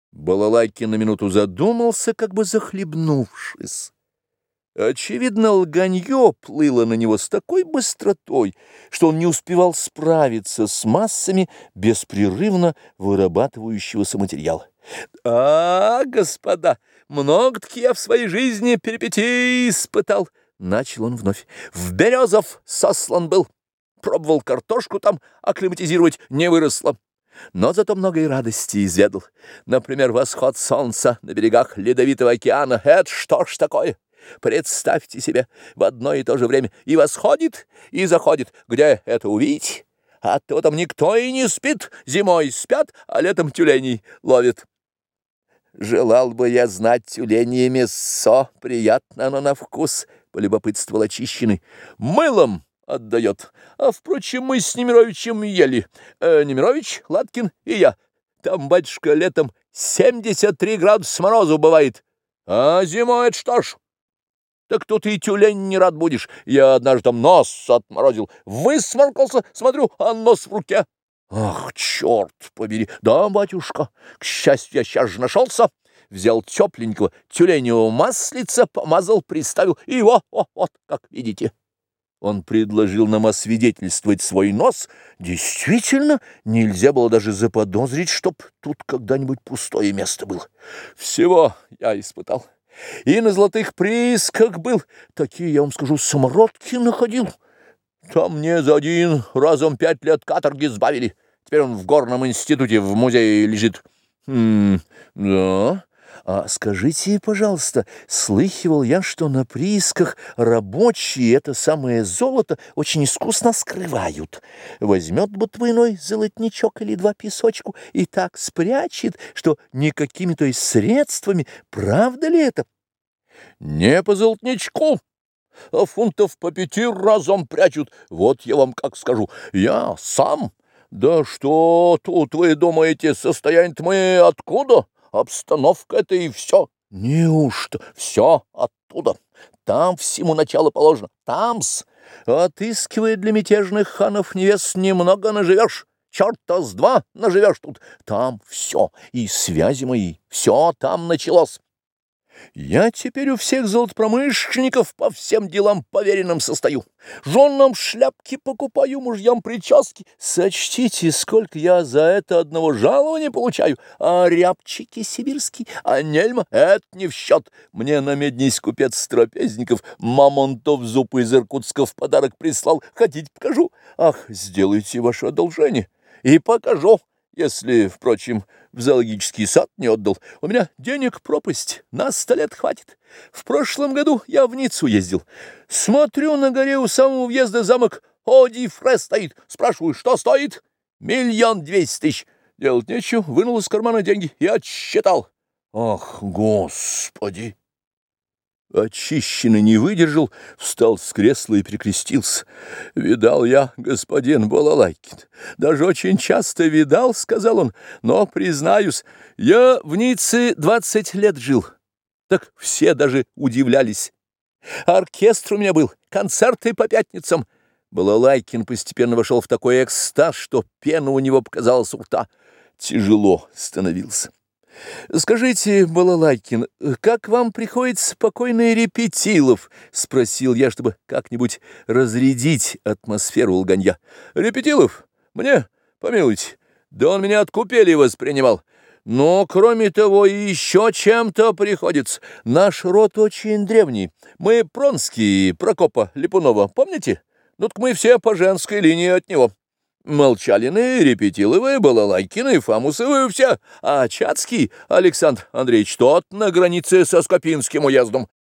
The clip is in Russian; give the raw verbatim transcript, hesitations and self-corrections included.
Балалайкин на минуту задумался, как бы захлебнувшись. Очевидно, лганье плыло на него с такой быстротой, что он не успевал справиться с массами беспрерывно вырабатывающегося материала. «А, господа, много-таки я в своей жизни перипетий испытал», — начал он вновь. «В Березов сослан был, пробовал картошку там акклиматизировать, не выросло. Но зато много и радости изведал. Например, восход солнца на берегах Ледовитого океана. Это что ж такое? Представьте себе, в одно и то же время и восходит, и заходит. Где это увидеть? А то там никто и не спит. Зимой спят, а летом тюленей ловят. Желал бы я знать тюленье мясо, приятно оно на вкус, — полюбопытствовал очищенный. Мылом отдает. А, впрочем, мы с Немировичем ели. Э, Немирович, Латкин и я. Там, батюшка, летом семьдесят три градуса морозу бывает. А зимой это что ж? Так тут и тюлень не рад будешь. Я однажды там нос отморозил. Высморкался, смотрю, а нос в руке. Ах, черт побери. Да, батюшка, к счастью, я сейчас же нашелся. Взял тепленького тюленевого маслица, помазал, приставил, и его, о, вот, как видите. Он предложил нам освидетельствовать свой нос. Действительно, нельзя было даже заподозрить, чтоб тут когда-нибудь пустое место было. Всего я испытал. И на золотых приисках был. Такие, я вам скажу, самородки находил. Там мне за один разом пять лет каторги сбавили. Теперь он в горном институте в музее лежит. Хм, да... А скажите, пожалуйста, слыхивал я, что на приисках рабочие это самое золото очень искусно скрывают. Возьмет будто иной золотничок или два песочку и так спрячет, что никакими то есть средствами. Правда ли это? Не по золотничку, а фунтов по пяти разом прячут. Вот я вам как скажу. Я сам. Да что тут вы думаете, состояние-то мы откуда? Обстановка это и все. Неужто все оттуда? Там всему начало положено. Там-с. Отыскивая для мятежных ханов невест, немного наживешь. Черта с два наживешь тут. Там все. И связи мои. Все там началось. Я теперь у всех золотопромышленников по всем делам поверенным состою. Женам шляпки покупаю, мужьям прически. Сочтите, сколько я за это одного жалования получаю. А рябчики сибирские, а нельма — это не в счет. Мне на меднись купец Трапезников мамонтов зуб из Иркутска в подарок прислал. Хотите, покажу? Ах, сделайте ваше одолжение. И покажу. Если, впрочем, в зоологический сад не отдал. У меня денег пропасть, на сто лет хватит. В прошлом году я в Ниццу ездил. Смотрю, на горе у самого въезда замок Оди-Фре стоит. Спрашиваю, что стоит? Миллион двести тысяч. Делать нечего, вынул из кармана деньги и отсчитал. Ах, господи! Очищенный не выдержал, встал с кресла и перекрестился. «Видал я, господин Балалайкин, даже очень часто видал, — сказал он, — но, признаюсь, я в Ницце двадцать лет жил. Так все даже удивлялись. Оркестр у меня был, концерты по пятницам». Балалайкин постепенно вошел в такой экстаз, что пена у него показалась у рта. Тяжело становился. «Скажите, Балалайкин, как вам приходится покойный Репетилов?» — спросил я, чтобы как-нибудь разрядить атмосферу лганья. «Репетилов? Мне? Помилуйте. Да он меня от купели воспринимал. Но, кроме того, и еще чем-то приходится. Наш род очень древний. Мы Пронские, Прокопа Липунова, помните? Ну так мы все по женской линии от него. Молчалины, Репетиловы, Балалайкины, Фамусовы все, а Чацкий Александр Андреевич тот на границе со Скопинским уездом.